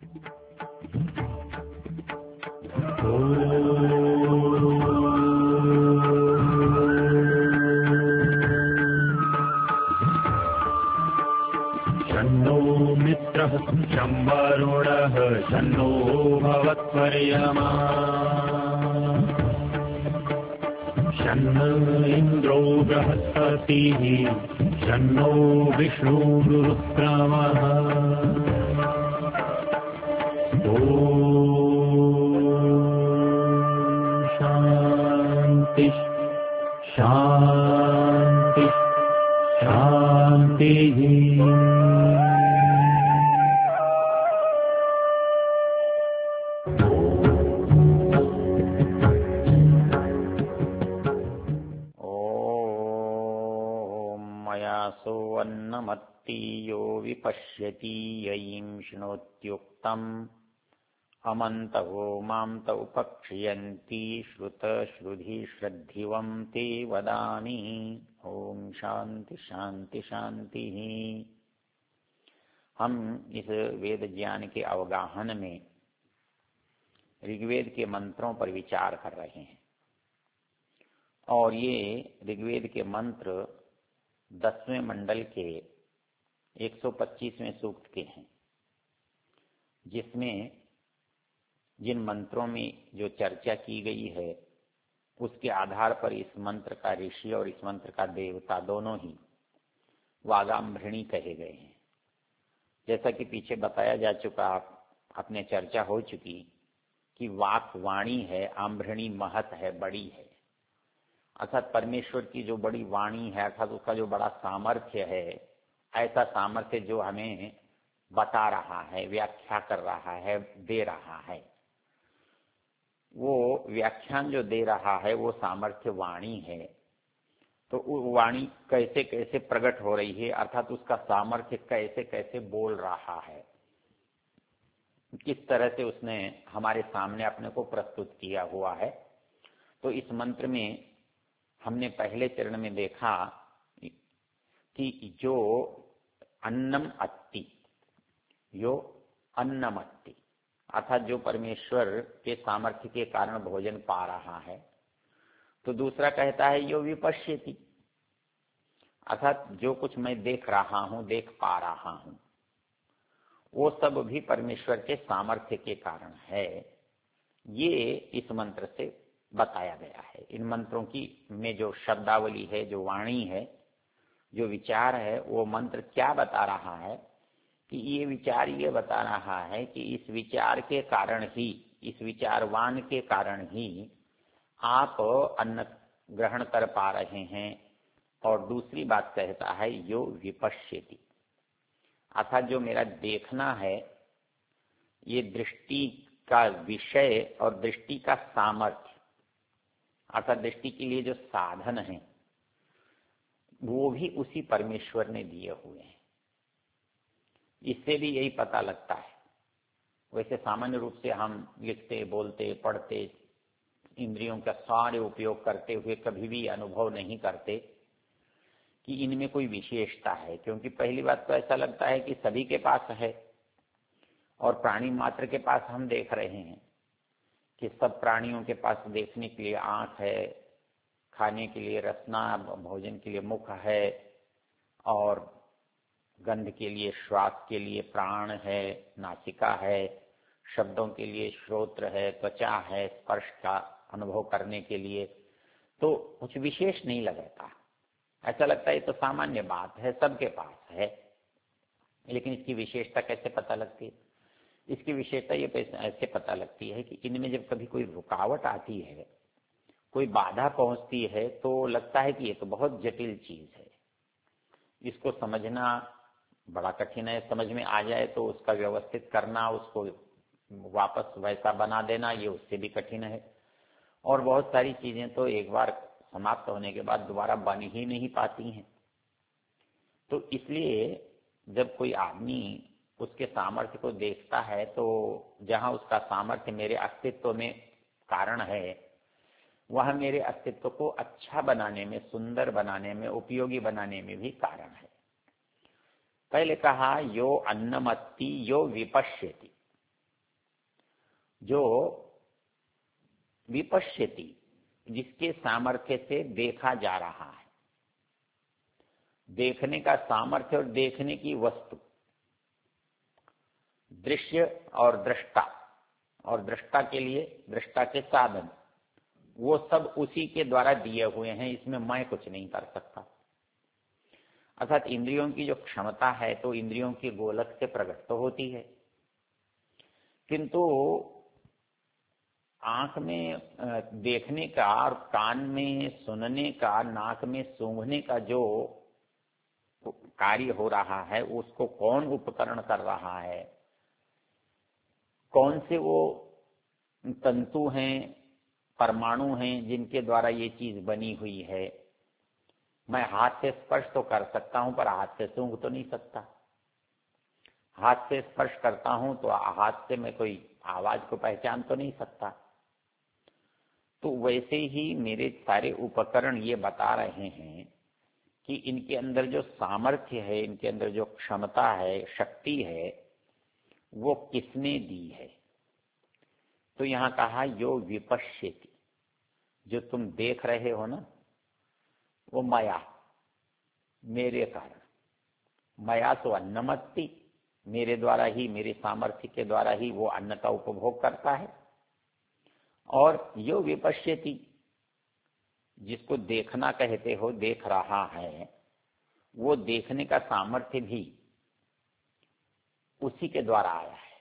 शन्नो मित्रः शं वरुणः शन्नो भवत्वर्यमा शन्न इन्द्रो बृहस्पतिः शन्नो विष्णुरुक्रमः ॐ शान्ति शान्ति शान्तिः। अन्नमत्तीयो विपश्यति ययिं शृणोत्युक्तम् अमन्तवो मां तौ पक्ष्यन्ति श्रुतश्रुधि श्रद्धिवं ते वदामि। ओम शांति शांति शांति। हम इस वेद ज्ञान के अवगाहन में ऋग्वेद के मंत्रों पर विचार कर रहे हैं और ये ऋग्वेद के मंत्र 10वें मंडल के 125वें सूक्त के हैं, जिसमें जिन मंत्रों में जो चर्चा की गई है उसके आधार पर इस मंत्र का ऋषि और इस मंत्र का देवता दोनों ही वागाम्भृणी कहे गए हैं। जैसा कि पीछे बताया जा चुका, अपने चर्चा हो चुकी कि वाक वाणी है, आम्भृणी महत है, बड़ी है। अर्थात परमेश्वर की जो बड़ी वाणी है, अर्थात उसका जो बड़ा सामर्थ्य है, ऐसा सामर्थ्य जो हमें बता रहा है, व्याख्या कर रहा है, दे रहा है, वो व्याख्यान जो दे रहा है वो सामर्थ्य वाणी है। तो वो वाणी कैसे कैसे प्रकट हो रही है, अर्थात उसका सामर्थ्य कैसे कैसे बोल रहा है, किस तरह से उसने हमारे सामने अपने को प्रस्तुत किया हुआ है। तो इस मंत्र में हमने पहले चरण में देखा कि जो अन्नम अत्ति, यो अन्नम अत्ति, अर्थात जो परमेश्वर के सामर्थ्य के कारण भोजन पा रहा है। तो दूसरा कहता है यो विपश्यति, अर्थात जो कुछ मैं देख रहा हूं, देख पा रहा हूं, वो सब भी परमेश्वर के सामर्थ्य के कारण है। ये इस मंत्र से बताया गया है। इन मंत्रों की में जो शब्दावली है, जो वाणी है, जो विचार है, वो मंत्र क्या बता रहा है कि ये विचार ये बता रहा है कि इस विचार के कारण ही, इस विचारवान के कारण ही आप अन्न ग्रहण कर पा रहे हैं। और दूसरी बात कहता है यो विपश्यति, अर्थात जो मेरा देखना है, ये दृष्टि का विषय और दृष्टि का सामर्थ्य, अर्थात दृष्टि के लिए जो साधन है वो भी उसी परमेश्वर ने दिए हुए हैं। इससे भी यही पता लगता है। वैसे सामान्य रूप से हम लिखते, बोलते, पढ़ते, इंद्रियों का सारे उपयोग करते हुए कभी भी अनुभव नहीं करते कि इनमें कोई विशेषता है, क्योंकि पहली बात तो ऐसा लगता है कि सभी के पास है और प्राणी मात्र के पास हम देख रहे हैं कि सब प्राणियों के पास देखने के लिए आंख है, खाने के लिए रसना, भोजन के लिए मुख है, और गंध के लिए, श्वास के लिए प्राण है, नासिका है, शब्दों के लिए श्रोत्र है, त्वचा है, स्पर्श का अनुभव करने के लिए। तो कुछ विशेष नहीं लगता, ऐसा लगता है ये तो सामान्य बात है, सबके पास है। लेकिन इसकी विशेषता कैसे पता लगती है? इसकी विशेषता ये ऐसे पता लगती है कि इनमें जब कभी कोई रुकावट आती है, कोई बाधा पहुंचती है, तो लगता है कि ये तो बहुत जटिल चीज है, इसको समझना बड़ा कठिन है। समझ में आ जाए तो उसका व्यवस्थित करना, उसको वापस वैसा बना देना, ये उससे भी कठिन है। और बहुत सारी चीजें तो एक बार समाप्त होने के बाद दोबारा बन ही नहीं पाती हैं। तो इसलिए जब कोई आदमी उसके सामर्थ्य को देखता है, तो जहां उसका सामर्थ्य मेरे अस्तित्व में कारण है, वह मेरे अस्तित्व को अच्छा बनाने में, सुंदर बनाने में, उपयोगी बनाने में भी कारण है। पहले कहा यो अन्नमत्ति यो विपश्यति, जो विपश्यति, जिसके सामर्थ्य से देखा जा रहा है। देखने का सामर्थ्य और देखने की वस्तु, दृश्य और दृष्टा, और दृष्टा के लिए दृष्टा के साधन, वो सब उसी के द्वारा दिए हुए हैं। इसमें मैं कुछ नहीं कर सकता। अर्थात इंद्रियों की जो क्षमता है तो इंद्रियों की गोलक से प्रकट तो होती है, किंतु आंख में देखने का और कान में सुनने का, नाक में सूंघने का जो कार्य हो रहा है, उसको कौन उपकरण कर रहा है, कौन से वो तंतु हैं, परमाणु हैं जिनके द्वारा ये चीज बनी हुई है। मैं हाथ से स्पर्श तो कर सकता हूं पर हाथ से सूंघ तो नहीं सकता। हाथ से स्पर्श करता हूं तो हाथ से मैं कोई आवाज को पहचान तो नहीं सकता। तो वैसे ही मेरे सारे उपकरण ये बता रहे हैं कि इनके अंदर जो सामर्थ्य है, इनके अंदर जो क्षमता है, शक्ति है, वो किसने दी है। तो यहां कहा यो विपश्यति, जो तुम देख रहे हो ना, वो माया, मेरे कारण। माया तो अन्नमत्ति, मेरे द्वारा ही, मेरे सामर्थ्य के द्वारा ही वो अन्न का उपभोग करता है। और यो विपश्यति, जिसको देखना कहते हो, देख रहा है, वो देखने का सामर्थ्य भी उसी के द्वारा आया है।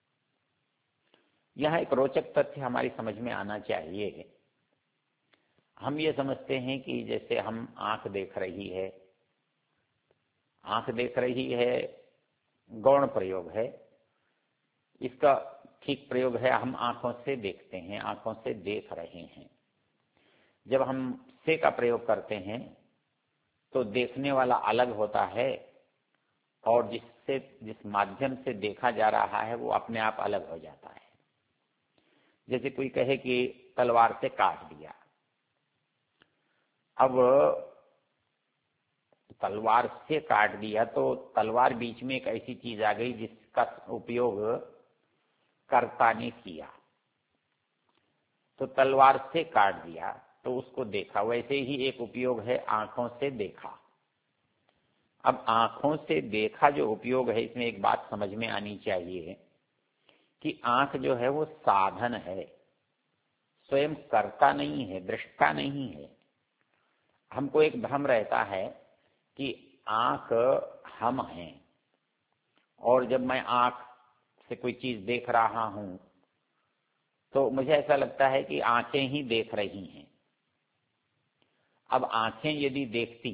यह एक रोचक तथ्य हमारी समझ में आना चाहिए। हम ये समझते हैं कि जैसे हम आंख देख रही है, आंख देख रही है गौण प्रयोग है, इसका ठीक प्रयोग है हम आंखों से देखते हैं, आंखों से देख रहे हैं। जब हम से का प्रयोग करते हैं तो देखने वाला अलग होता है और जिस माध्यम से देखा जा रहा है वो अपने आप अलग हो जाता है। जैसे कोई कहे कि तलवार से काट दिया। अब तलवार से काट दिया तो तलवार बीच में एक ऐसी चीज आ गई जिसका उपयोग कर्ता ने किया, तो तलवार से काट दिया तो उसको देखा। वैसे ही एक उपयोग है आंखों से देखा। अब आंखों से देखा जो उपयोग है, इसमें एक बात समझ में आनी चाहिए कि आंख जो है वो साधन है, स्वयं कर्ता नहीं है, दृष्टा नहीं है। हमको एक भ्रम रहता है कि आंख हम हैं, और जब मैं आंख से कोई चीज देख रहा हूं तो मुझे ऐसा लगता है कि आंखें ही देख रही हैं। अब आंखें यदि देखती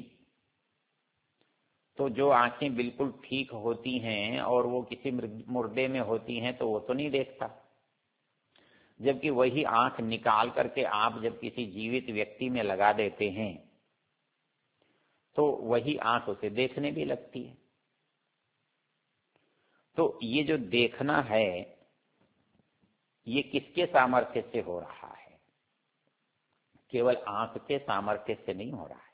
तो जो आंखें बिल्कुल ठीक होती हैं और वो किसी मुर्दे में होती हैं तो वो तो नहीं देखता, जबकि वही आंख निकाल करके आप जब किसी जीवित व्यक्ति में लगा देते हैं तो वही आंख उसे देखने भी लगती है। तो ये जो देखना है ये किसके सामर्थ्य से हो रहा है? केवल आंख के सामर्थ्य से नहीं हो रहा है।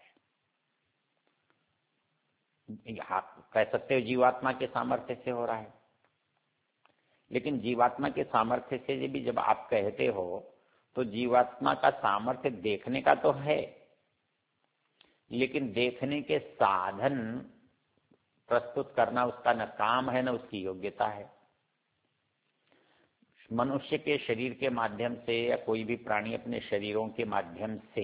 आप कह सकते हो जीवात्मा के सामर्थ्य से हो रहा है, लेकिन जीवात्मा के सामर्थ्य से भी जब आप कहते हो तो जीवात्मा का सामर्थ्य देखने का तो है, लेकिन देखने के साधन प्रस्तुत करना उसका न काम है न उसकी योग्यता है। मनुष्य के शरीर के माध्यम से या कोई भी प्राणी अपने शरीरों के माध्यम से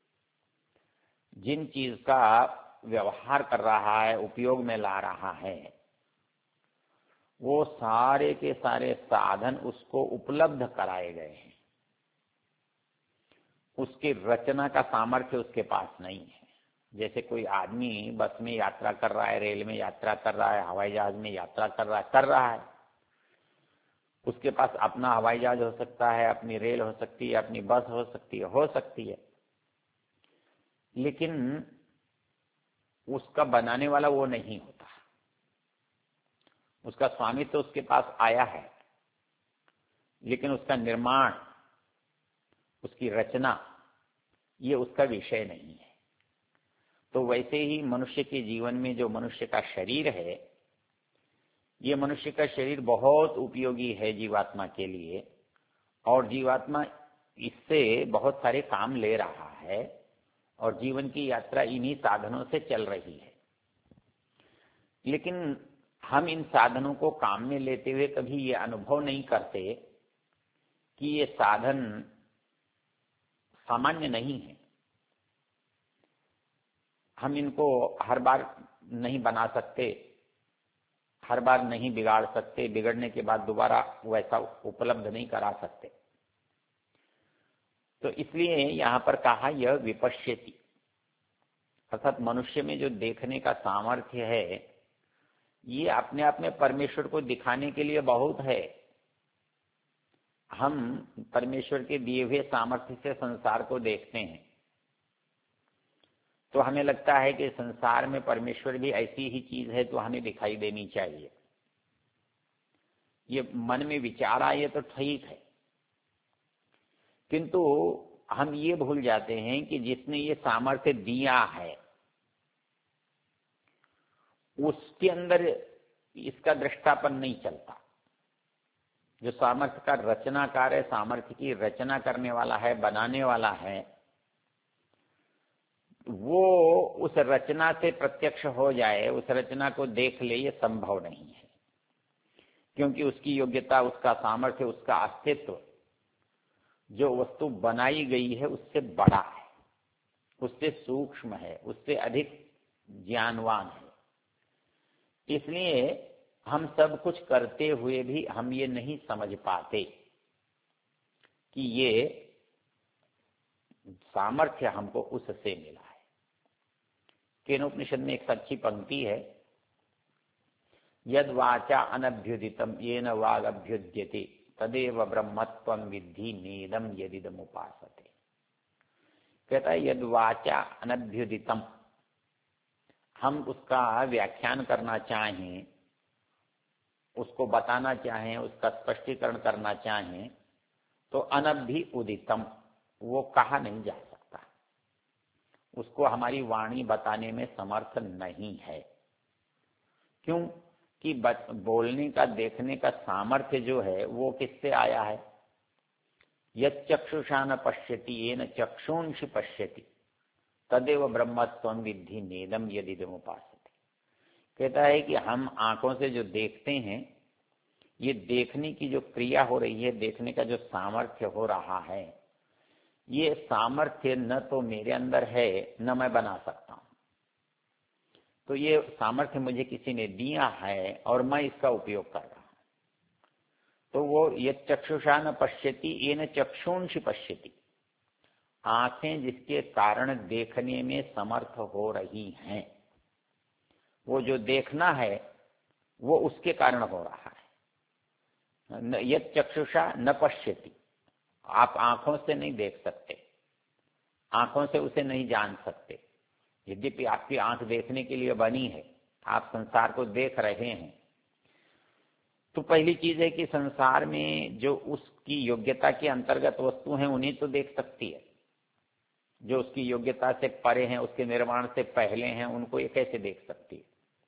जिन चीज का व्यवहार कर रहा है, उपयोग में ला रहा है, वो सारे के सारे साधन उसको उपलब्ध कराए गए हैं। उसकी रचना का सामर्थ्य उसके पास नहीं है। जैसे कोई आदमी बस में यात्रा कर रहा है, रेल में यात्रा कर रहा है, हवाई जहाज में यात्रा कर रहा है। उसके पास अपना हवाई जहाज हो सकता है, अपनी रेल हो सकती है, अपनी बस हो सकती है, लेकिन उसका बनाने वाला वो नहीं होता। उसका स्वामित्व तो उसके पास आया है, लेकिन उसका निर्माण, उसकी रचना, ये उसका विषय नहीं है। तो वैसे ही मनुष्य के जीवन में जो मनुष्य का शरीर है, ये मनुष्य का शरीर बहुत उपयोगी है जीवात्मा के लिए, और जीवात्मा इससे बहुत सारे काम ले रहा है और जीवन की यात्रा इन्हीं साधनों से चल रही है। लेकिन हम इन साधनों को काम में लेते हुए कभी ये अनुभव नहीं करते कि ये साधन सामान्य नहीं है। हम इनको हर बार नहीं बना सकते, हर बार नहीं बिगाड़ सकते, बिगड़ने के बाद दोबारा वैसा उपलब्ध नहीं करा सकते। तो इसलिए यहां पर कहा यह विपश्यति, अर्थात मनुष्य में जो देखने का सामर्थ्य है ये अपने आप में परमेश्वर को दिखाने के लिए बहुत है। हम परमेश्वर के दिए हुए सामर्थ्य से संसार को देखते हैं तो हमें लगता है कि संसार में परमेश्वर भी ऐसी ही चीज है तो हमें दिखाई देनी चाहिए। ये मन में विचार आए तो ठीक है, किंतु हम ये भूल जाते हैं कि जिसने ये सामर्थ्य दिया है उसके अंदर इसका दृष्टापन नहीं चलता। जो सामर्थ्य का रचनाकार है, सामर्थ्य की रचना करने वाला है, बनाने वाला है, वो उस रचना से प्रत्यक्ष हो जाए, उस रचना को देख ले, ये संभव नहीं है। क्योंकि उसकी योग्यता, उसका सामर्थ्य, उसका अस्तित्व जो वस्तु बनाई गई है उससे बड़ा है, उससे सूक्ष्म है, उससे अधिक ज्ञानवान है। इसलिए हम सब कुछ करते हुए भी हम ये नहीं समझ पाते कि ये सामर्थ्य हमको उससे मिला है। केनोपनिषद में एक सच्ची पंक्ति है, यद वाचा अनभ्युदितम येन वाग अभ्युद्यते तदेव ब्रह्मत्वं विद्धि नेदम यदिदम उपासते। कहता है यद वाचा अनभ्युदितम, हम उसका व्याख्यान करना चाहें, उसको बताना चाहें, उसका स्पष्टीकरण करना चाहें तो अनभ्य उदितम, वो कहा नहीं जा सकता, उसको हमारी वाणी बताने में समर्थ नहीं है। क्यों कि बोलने का, देखने का सामर्थ्य जो है वो किससे आया है? यत् चक्षुषा न पश्यति येन चक्षुंषि पश्यति तदेव ब्रह्मत्वं विद्धि नेदम यदिदम उपासते। कहता है कि हम आंखों से जो देखते हैं, ये देखने की जो क्रिया हो रही है, देखने का जो सामर्थ्य हो रहा है, ये सामर्थ्य न तो मेरे अंदर है न मैं बना सकता हूं। तो ये सामर्थ्य मुझे किसी ने दिया है और मैं इसका उपयोग कर रहा हूं। तो वो ये चक्षुषा न पश्यति येन चक्षुंषि पश्यति, आंखें जिसके कारण देखने में समर्थ हो रही हैं, वो जो देखना है वो उसके कारण हो रहा है। यत् चक्षुषा न पश्यति, आप आंखों से नहीं देख सकते, आंखों से उसे नहीं जान सकते। यद्यपि आपकी आंख देखने के लिए बनी है, आप संसार को देख रहे हैं, तो पहली चीज है कि संसार में जो उसकी योग्यता के अंतर्गत वस्तु हैं उन्हें तो देख सकती है, जो उसकी योग्यता से परे हैं, उसके निर्माण से पहले हैं, उनको ये कैसे देख सकती है?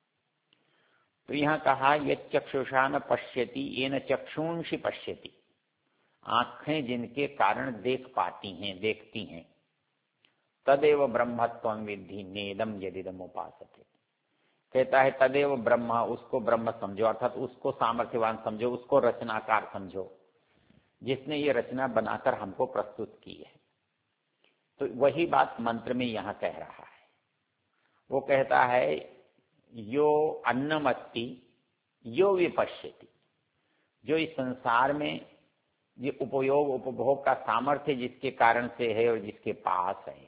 तो यहां कहा यत् चक्षुषा न पश्यति येन चक्षुंषि पश्यति, आंखें जिनके कारण देख पाती हैं, देखती हैं, तदेव ब्रह्मत्वं विद्धि नेदम यदिदम उपासते। कहता है तदेव ब्रह्म, उसको ब्रह्म समझो, अर्थात उसको सामर्थ्यवान समझो, उसको रचनाकार समझो, जिसने ये रचना बनाकर हमको प्रस्तुत की है। तो वही बात मंत्र में यहां कह रहा है। वो कहता है यो अन्नमत्ति यो विपश्यति, जो इस संसार में ये उपयोग उपभोग का सामर्थ्य जिसके कारण से है और जिसके पास है,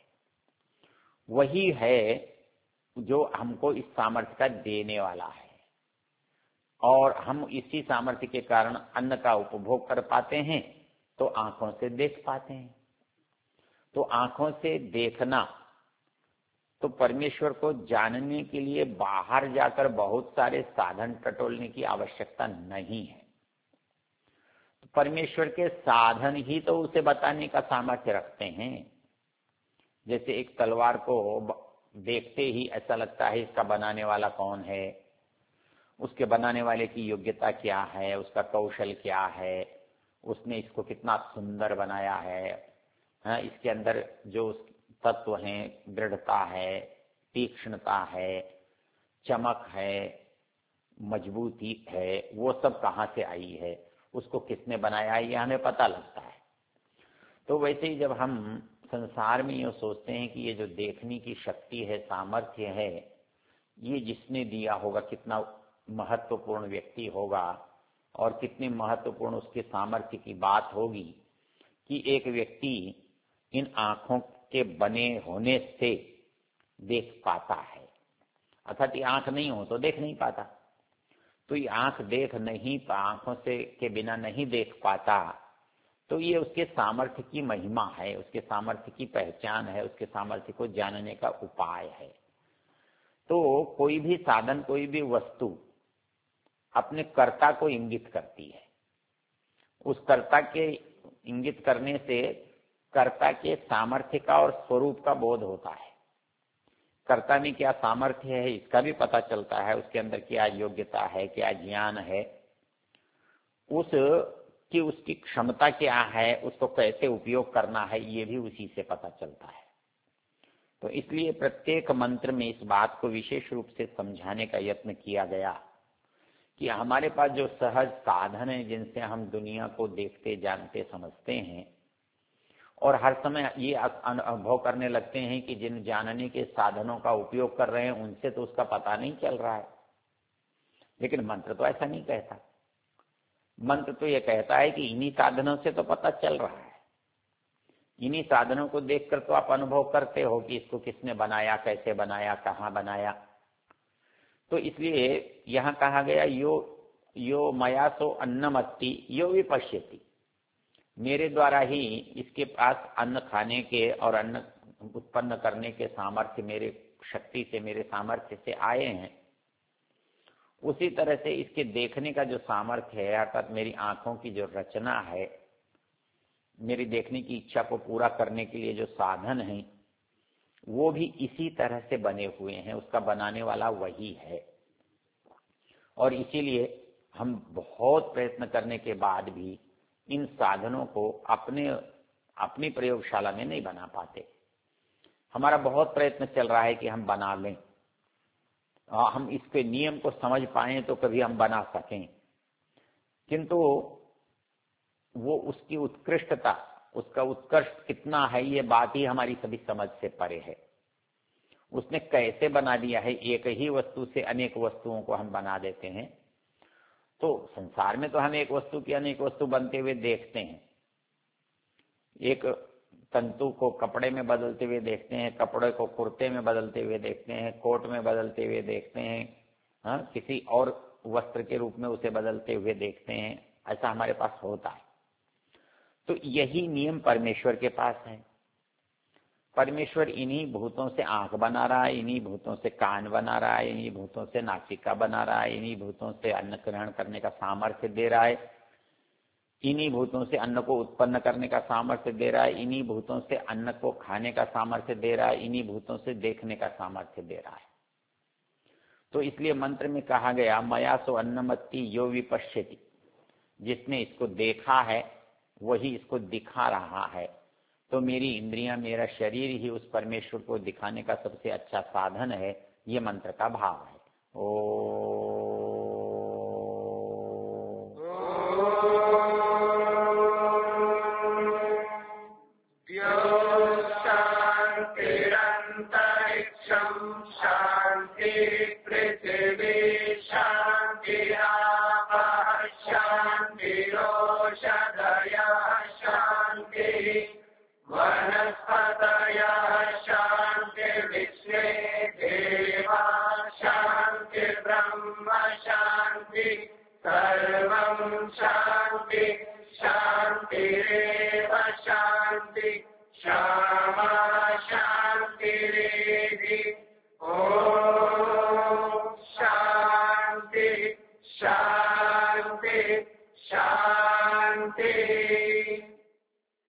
वही है जो हमको इस सामर्थ्य का देने वाला है। और हम इसी सामर्थ्य के कारण अन्न का उपभोग कर पाते हैं, तो आंखों से देख पाते हैं। तो आंखों से देखना, तो परमेश्वर को जानने के लिए बाहर जाकर बहुत सारे साधन टटोलने की आवश्यकता नहीं है। तो परमेश्वर के साधन ही तो उसे बताने का सामर्थ्य रखते हैं। जैसे एक तलवार को देखते ही ऐसा लगता है इसका बनाने वाला कौन है, उसके बनाने वाले की योग्यता क्या है, उसका कौशल क्या है, उसने इसको कितना सुंदर बनाया है, इसके अंदर जो तत्व हैं, दृढ़ता है, तीक्ष्णता है, चमक है, मजबूती है, वो सब कहाँ से आई है, उसको किसने बनाया है, ये हमें पता लगता है। तो वैसे ही जब हम संसार में ये सोचते हैं कि ये जो देखने की शक्ति है, सामर्थ्य है, ये जिसने दिया होगा कितना महत्वपूर्ण व्यक्ति होगा और कितनी महत्वपूर्ण उसके सामर्थ्य की बात होगी कि एक व्यक्ति इन आंखों के बने होने से देख पाता है। अर्थात ये आंख नहीं हो तो देख नहीं पाता, तो ये आंख देख नहीं, आंखों से के बिना नहीं देख पाता, तो ये उसके सामर्थ्य की महिमा है, उसके सामर्थ्य की पहचान है, उसके सामर्थ्य को जानने का उपाय है। तो कोई भी साधन, कोई भी वस्तु अपने कर्ता को इंगित करती है। उस कर्ता के इंगित करने से कर्ता के सामर्थ्य का और स्वरूप का बोध होता है। कर्ता में क्या सामर्थ्य है इसका भी पता चलता है, उसके अंदर क्या योग्यता है, क्या ज्ञान है, उसकी क्षमता क्या है, उसको कैसे उपयोग करना है, ये भी उसी से पता चलता है। तो इसलिए प्रत्येक मंत्र में इस बात को विशेष रूप से समझाने का यत्न किया गया कि हमारे पास जो सहज साधन है, जिनसे हम दुनिया को देखते, जानते, समझते हैं, और हर समय ये अनुभव करने लगते हैं कि जिन जानने के साधनों का उपयोग कर रहे हैं उनसे तो उसका पता नहीं चल रहा है। लेकिन मंत्र तो ऐसा नहीं कहता। मंत्र तो ये कहता है कि इन्हीं साधनों से तो पता चल रहा है, इन्हीं साधनों को देखकर तो आप अनुभव करते हो कि इसको किसने बनाया, कैसे बनाया, कहाँ बनाया। तो इसलिए यहाँ कहा गया यो मया सो अन्नमत्ति यो विपश्यति, मेरे द्वारा ही इसके पास अन्न खाने के और अन्न उत्पन्न करने के सामर्थ्य मेरे शक्ति से, मेरे सामर्थ्य से आए हैं। उसी तरह से इसके देखने का जो सामर्थ्य है, अर्थात मेरी आंखों की जो रचना है, मेरी देखने की इच्छा को पूरा करने के लिए जो साधन है, वो भी इसी तरह से बने हुए हैं, उसका बनाने वाला वही है। और इसीलिए हम बहुत प्रयत्न करने के बाद भी इन साधनों को अपनी प्रयोगशाला में नहीं बना पाते। हमारा बहुत प्रयत्न चल रहा है कि हम बना लें, हम इसके नियम को समझ पाएं तो कभी हम बना सकें, किंतु वो उसकी उत्कृष्टता, उसका उत्कर्ष कितना है, ये बात ही हमारी सभी समझ से परे है। उसने कैसे बना दिया है, एक ही वस्तु से अनेक वस्तुओं को हम बना देते हैं। तो संसार में तो हम एक वस्तु की अनेक वस्तु बनते हुए देखते हैं, एक तंतु को कपड़े में बदलते हुए देखते हैं, कपड़े को कुर्ते में बदलते हुए देखते हैं, कोट में बदलते हुए देखते हैं, किसी और वस्त्र के रूप में उसे बदलते हुए देखते हैं। ऐसा हमारे पास होता है। तो यही नियम परमेश्वर के पास है। परमेश्वर इन्हीं भूतों से आंख बना रहा है, इन्हीं भूतों से कान बना रहा है, इन्हीं भूतों से नासिका बना रहा है, इन्हीं भूतों से अन्न ग्रहण करने का सामर्थ्य दे रहा है, इन्हीं भूतों से अन्न को उत्पन्न करने का सामर्थ्य दे रहा है, इन्हीं भूतों से अन्न को खाने का सामर्थ्य दे रहा है, इन्हीं भूतों से देखने का सामर्थ्य दे रहा है। तो इसलिए मंत्र में कहा गया मया सो अन्नमत्ति यो विपश्यति, जिसने इसको देखा है वही इसको दिखा रहा है। तो मेरी इंद्रियां, मेरा शरीर ही उस परमेश्वर को दिखाने का सबसे अच्छा साधन है, ये मंत्र का भाव है। ओ